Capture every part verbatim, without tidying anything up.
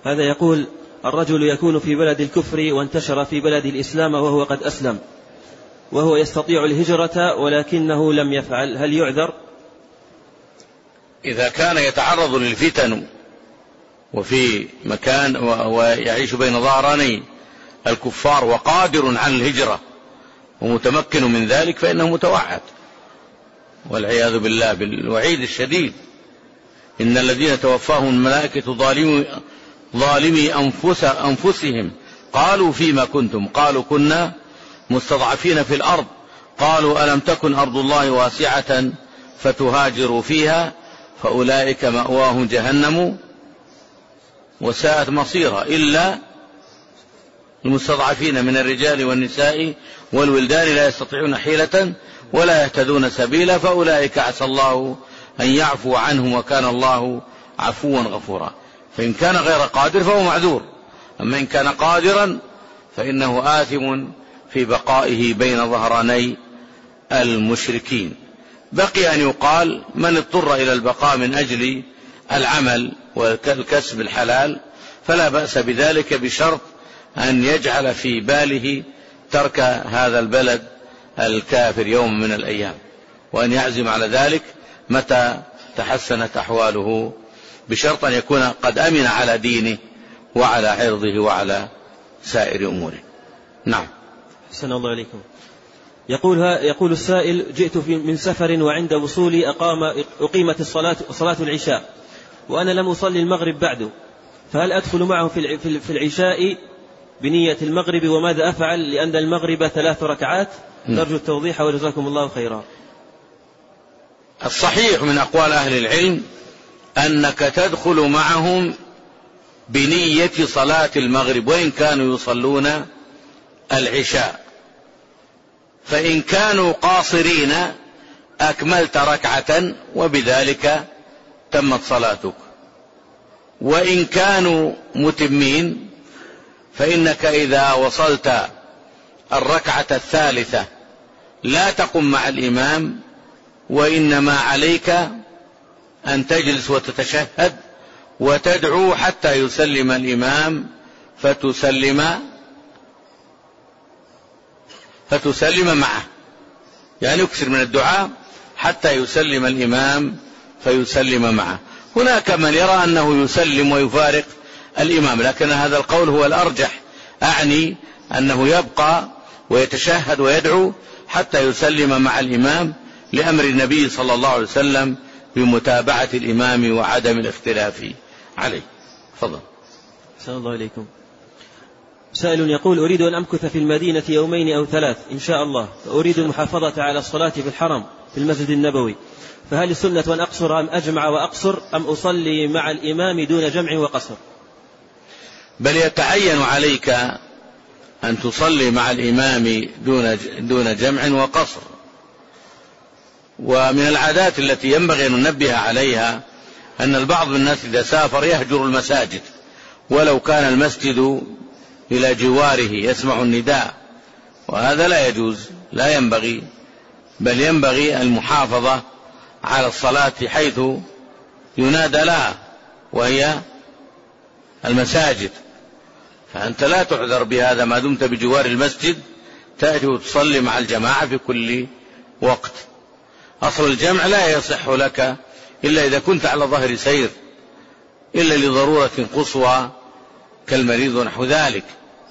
هذا يقول: الرجل يكون في بلد الكفر وانتشر في بلد الإسلام وهو قد أسلم، وهو يستطيع الهجرة ولكنه لم يفعل، هل يعذر؟ إذا كان يتعرض للفتن وفي مكان ويعيش بين ظهراني الكفار وقادر على الهجرة ومتمكن من ذلك فإنه متوعد، والعياذ بالله بالوعيد الشديد. إن الذين توفاهم الملائكة ظالمي, ظالمي أنفس أنفسهم قالوا فيما كنتم؟ قالوا كنا مستضعفين في الأرض، قالوا ألم تكن أرض الله واسعة فتهاجروا فيها فأولئك مأواهم جهنم وساءت مصيرا، إلا المستضعفين من الرجال والنساء والولدان لا يستطيعون حيلة ولا يهتدون سبيلا فأولئك عسى الله أن يعفو عنهم وكان الله عفوا غفورا. فإن كان غير قادر فهو معذور، أما إن كان قادرا فإنه آثم في بقائه بين ظهراني المشركين. بقي أن يقال: من اضطر إلى البقاء من أجل العمل والكسب الحلال فلا بأس بذلك، بشرط أن يجعل في باله ترك هذا البلد الكافر يوم من الأيام، وأن يعزم على ذلك متى تحسنت أحواله، بشرط أن يكون قد أمن على دينه وعلى عرضه وعلى سائر أموره. نعم. أحسن الله عليكم. يقول, يقول السائل: جئت من سفر وعند وصولي أقام أقيمت الصلاة صلاة العشاء وأنا لم أصلي المغرب بعد، فهل أدخل معه في العشاء بنية المغرب وماذا أفعل، لأن المغرب ثلاث ركعات؟ نرجو التوضيح وجزاكم الله خيرا. الصحيح من أقوال أهل العلم أنك تدخل معهم بنية صلاة المغرب وإن كانوا يصلون العشاء، فإن كانوا قاصرين أكملت ركعة وبذلك تمت صلاتك، وإن كانوا متمين فإنك إذا وصلت الركعة الثالثة لا تقم مع الإمام، وإنما عليك أن تجلس وتتشهد وتدعو حتى يسلم الإمام فتسلم فتسلم معه، يعني يكثر من الدعاء حتى يسلم الإمام فيسلم معه. هناك من يرى أنه يسلم ويفارق الإمام، لكن هذا القول هو الأرجح، أعني أنه يبقى ويتشهد ويدعو حتى يسلم مع الإمام، لأمر النبي صلى الله عليه وسلم بمتابعة الإمام وعدم الاختلاف عليه. فضل. السلام الله عليكم. سائل يقول: أريد أن أمكث في المدينة يومين أو ثلاث إن شاء الله، فأريد المحافظة على الصلاة في الحرم في المسجد النبوي، فهل السنة أن أقصر أم أجمع وأقصر أم أصلي مع الإمام دون جمع وقصر؟ بل يتعين عليك أن تصلي مع الإمام دون دون جمع وقصر. ومن العادات التي ينبغي أن ننبه عليها أن البعض من الناس إذا سافر يهجر المساجد، ولو كان المسجد إلى جواره يسمع النداء، وهذا لا يجوز، لا ينبغي، بل ينبغي المحافظة على الصلاة حيث ينادى لها وهي المساجد، فأنت لا تعذر بهذا ما دمت بجوار المسجد، تأتي وتصلي مع الجماعة في كل وقت. أصل الجمع لا يصح لك إلا إذا كنت على ظهر سير، إلا لضرورة قصوى كالمريض ونحو ذلك،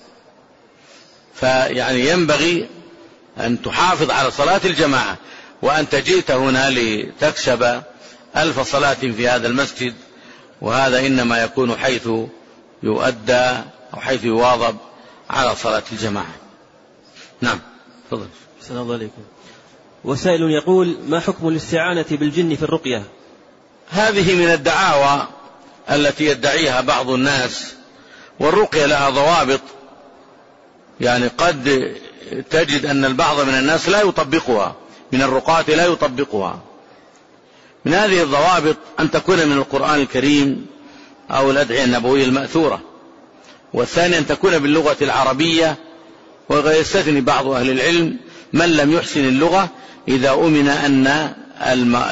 فيعني ينبغي أن تحافظ على صلاة الجماعة. وأنت جئت هنا لتكسب ألف صلاة في هذا المسجد، وهذا إنما يكون حيث يؤدى أو حيث يواظب على صلاة الجماعة. نعم. تفضل. السلام الله عليكم. وسائل يقول: ما حكم الاستعانة بالجن في الرقية؟ هذه من الدعاوى التي يدعيها بعض الناس، والرقية لها ضوابط، يعني قد تجد أن البعض من الناس لا يطبقها، من الرقاة لا يطبقها. من هذه الضوابط أن تكون من القرآن الكريم أو الأدعية النبوية المأثورة، والثاني أن تكون باللغة العربية، ويستثني بعض أهل العلم من لم يحسن اللغة إذا أمن أن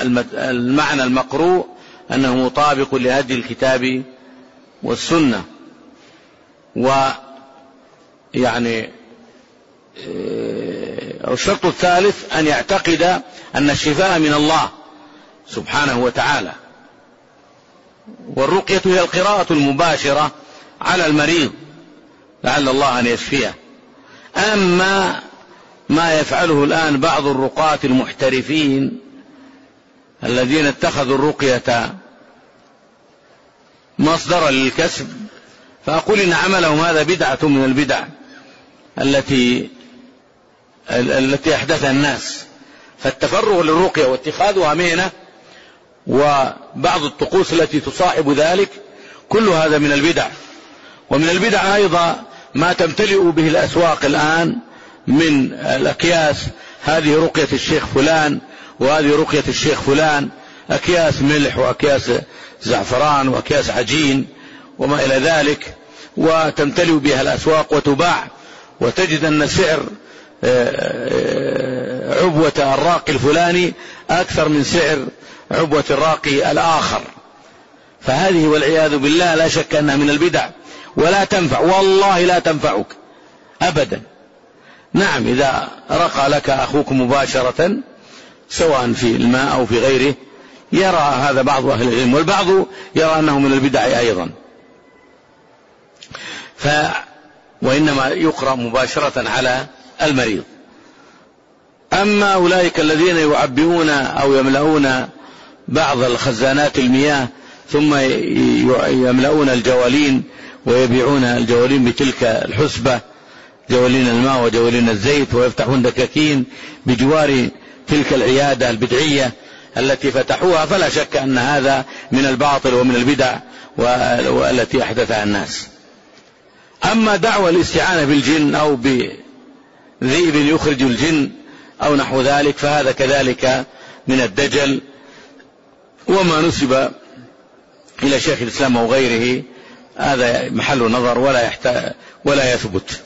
المعنى المقروء أنه مطابق لهدي الكتاب والسنة. ويعني الشرط الثالث أن يعتقد أن الشفاء من الله سبحانه وتعالى. والرقية هي القراءة المباشرة على المريض لعل الله أن يشفيه. أما ما يفعله الآن بعض الرقاة المحترفين الذين اتخذوا الرقية مصدرا للكسب، فأقول إن عملهم هذا بدعة من البدع التي التي أحدثها الناس. فالتفرغ للرقية واتخاذها مهنة وبعض الطقوس التي تصاحب ذلك كل هذا من البدع. ومن البدع أيضا ما تمتلئ به الأسواق الآن من الأكياس، هذه رقية الشيخ فلان وهذه رقية الشيخ فلان، أكياس ملح وأكياس زعفران وأكياس عجين وما إلى ذلك، وتمتلئ بها الأسواق وتباع، وتجد أن سعر عبوة الراقي الفلاني أكثر من سعر عبوة الراقي الآخر. فهذه والعياذ بالله لا شك أنها من البدع ولا تنفع، والله لا تنفعك أبدا. نعم إذا رقى لك أخوك مباشرة سواء في الماء أو في غيره يرى هذا بعض أهل العلم، والبعض يرى أنه من البدع أيضا. ف وإنما يقرأ مباشرة على المريض. أما أولئك الذين يعبئون أو يملؤون بعض الخزانات المياه ثم يملؤون الجوالين ويبيعون الجوالين بتلك الحسبة، جوالين الماء وجوالين الزيت، ويفتحون دكاكين بجوار تلك العيادة البدعية التي فتحوها، فلا شك أن هذا من الباطل ومن البدع والتي أحدثها الناس. أما دعوى الاستعانة بالجن أو بذئب يخرج الجن أو نحو ذلك فهذا كذلك من الدجل، وما نسب إلى شيخ الإسلام أو غيره هذا محل نظر ولا يحت... ولا يثبت.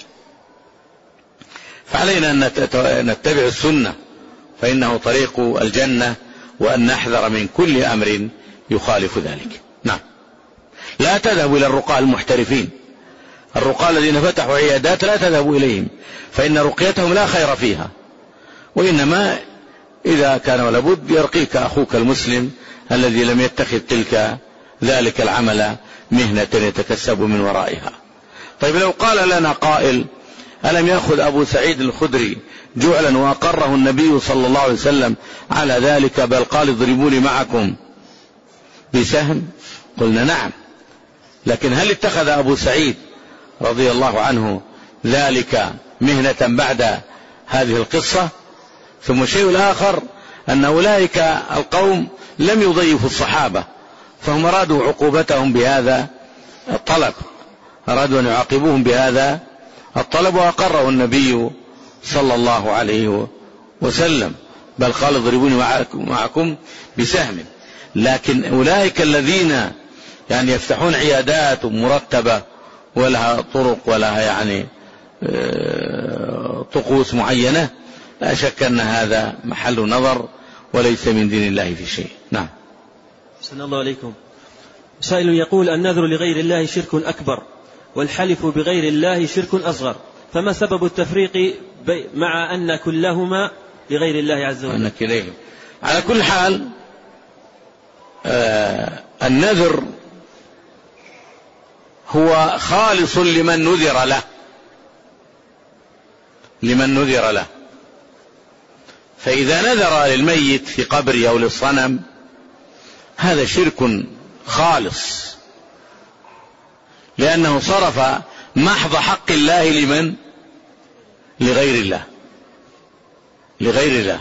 فعلينا أن نتبع السنة فإنه طريق الجنة، وأن نحذر من كل أمر يخالف ذلك. نعم. لا تذهبوا إلى الرقاة المحترفين، الرقاة الذين فتحوا عيادات لا تذهبوا إليهم، فإن رقيتهم لا خير فيها، وإنما إذا كان ولابد يرقيك أخوك المسلم الذي لم يتخذ تلك ذلك العمل مهنة يتكسب من ورائها. طيب لو قال لنا قائل ألم يأخذ أبو سعيد الخدري جعلا وأقره النبي صلى الله عليه وسلم على ذلك، بل قال اضربوني معكم بسهم؟ قلنا نعم، لكن هل اتخذ أبو سعيد رضي الله عنه ذلك مهنة بعد هذه القصة؟ ثم الشيء الآخر أن أولئك القوم لم يضيفوا الصحابة، فهم أرادوا عقوبتهم بهذا الطلب، أرادوا أن يعاقبوهم بهذا الطلب، وأقره النبي صلى الله عليه وسلم، بل قال اضربوني معكم بسهم. لكن أولئك الذين يعني يفتحون عيادات مرتبة ولها طرق ولها يعني طقوس معينة، لا شك أن هذا محل نظر وليس من دين الله في شيء. نعم. أحسن الله عليكم. سائل يقول النذر لغير الله شرك أكبر والحلف بغير الله شرك أصغر، فما سبب التفريق مع أن كلهما لغير الله عز وجل؟ على كل حال آه النذر هو خالص لمن نذر له، لمن نذر له. فإذا نذر للميت في قبره أو للصنم هذا شرك خالص، لأنه صرف محض حق الله لمن؟ لغير الله، لغير الله.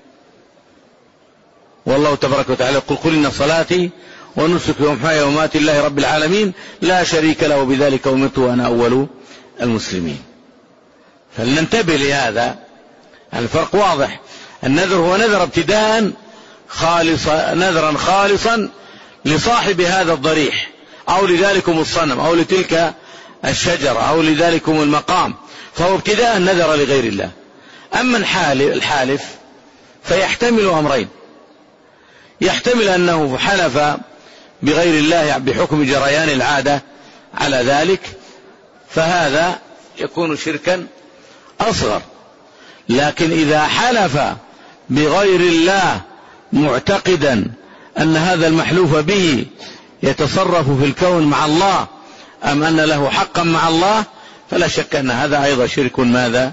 والله تبارك وتعالى يقول قل إن صلاتي ونسكي ومحياي ومماتي لله رب العالمين لا شريك له بذلك أمرت وأنا أول المسلمين. فلننتبه لهذا، الفرق واضح. النذر هو نذر ابتداء خالصا، نذرا خالصا لصاحب هذا الضريح أو لذلكم الصنم أو لتلك الشجرة أو لذلكم المقام، فهو ابتداء نذر لغير الله. أما الحالف فيحتمل أمرين، يحتمل أنه حلف بغير الله بحكم جريان العادة على ذلك فهذا يكون شركا أصغر. لكن إذا حلف بغير الله معتقدا أن هذا المحلوف به يتصرف في الكون مع الله أم أن له حقا مع الله، فلا شك أن هذا أيضا شرك ماذا؟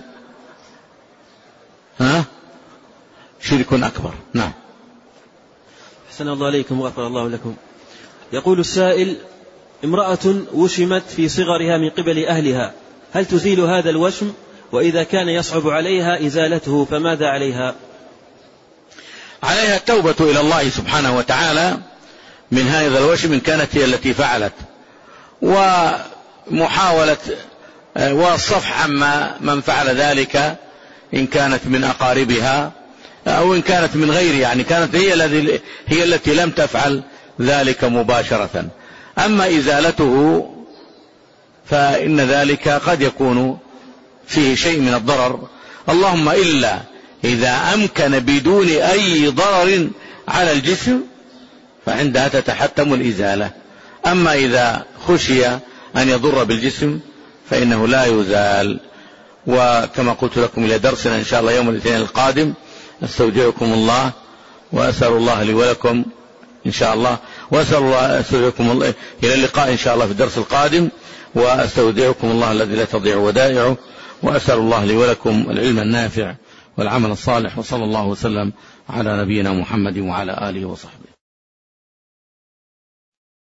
ها؟ شرك أكبر. نعم. أحسن الله عليكم وغفر الله لكم. يقول السائل: امرأة وشمت في صغرها من قبل أهلها، هل تزيل هذا الوشم؟ وإذا كان يصعب عليها إزالته فماذا عليها؟ عليها التوبة إلى الله سبحانه وتعالى من هذا الوشم إن كانت هي التي فعلت، ومحاولة والصفح عما من فعل ذلك إن كانت من أقاربها أو إن كانت من غير، يعني كانت هي التي هي التي لم تفعل ذلك مباشرة. أما إزالته فإن ذلك قد يكون فيه شيء من الضرر، اللهم إلا إذا أمكن بدون أي ضرر على الجسم فعندها تتحتم الإزالة. أما إذا خشي أن يضر بالجسم فإنه لا يزال. وكما قلت لكم إلى درسنا إن شاء الله يوم الاثنين القادم، أستودعكم الله وأسأل الله لي ولكم إن شاء الله، وأسأل الله أستودعكم الله إلى اللقاء إن شاء الله في الدرس القادم، وأستودعكم الله الذي لا تضيع ودائعه، وأسأل الله لي ولكم العلم النافع والعمل الصالح، وصلى الله وسلم على نبينا محمد وعلى آله وصحبه.